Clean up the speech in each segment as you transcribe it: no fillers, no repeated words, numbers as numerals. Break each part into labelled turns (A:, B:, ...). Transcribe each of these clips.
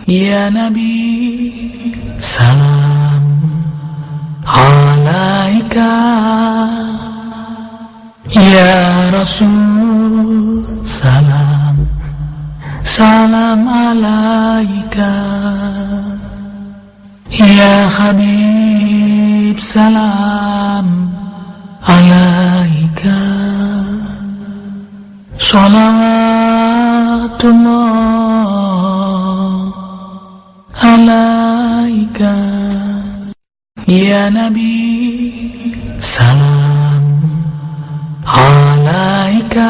A: Ya Nabi, salam alaika. Ya Rasul, salam alaika. Ya Habib, salam alaika. Salawatullah alaika. Ya Nabi, salam alaika.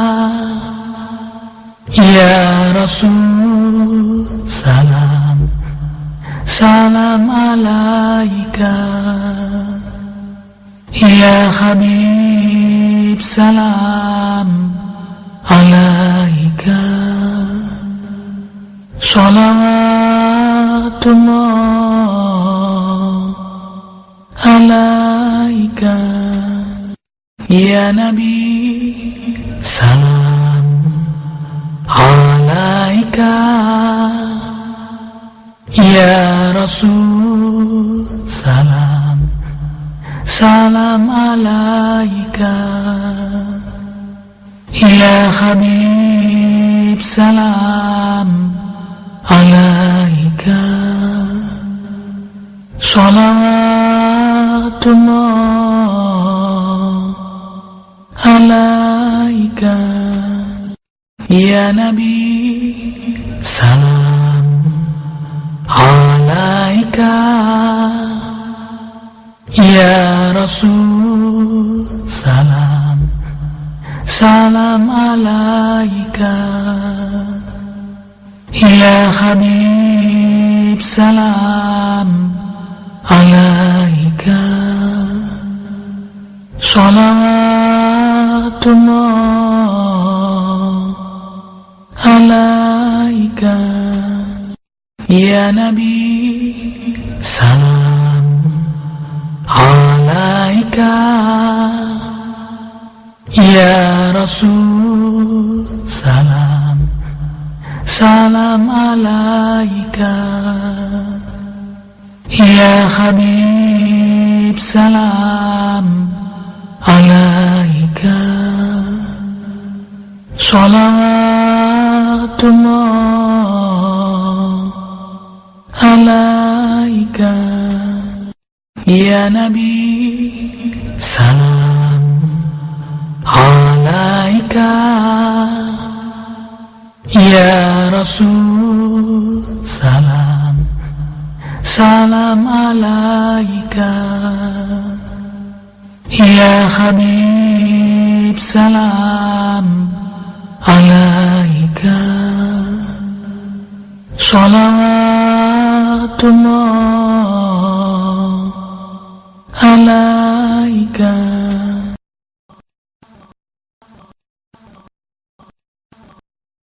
A: Ya Rasul, salam alaika. Ya Habib, salam alaika. Salawatullah alaika. Ya Nabi, salam alaika. Ya Rasul, salam alaika. Ya Habib, salam alaika. Salawatullah alaika. Ya Nabi, salam alaika. Ya Rasul, salam alaika. Ya Habib, salam alaika. Salawatullah alaika. Ya Nabi, salam alaika. Ya Rasul, salam alaika. Ya Habib, salam alaika. Salawatullah alaika. Ya Nabi, salam alaika. Ya Rasul, salam alaika. Ya Habib, salam alaika. Salawatullah alaika.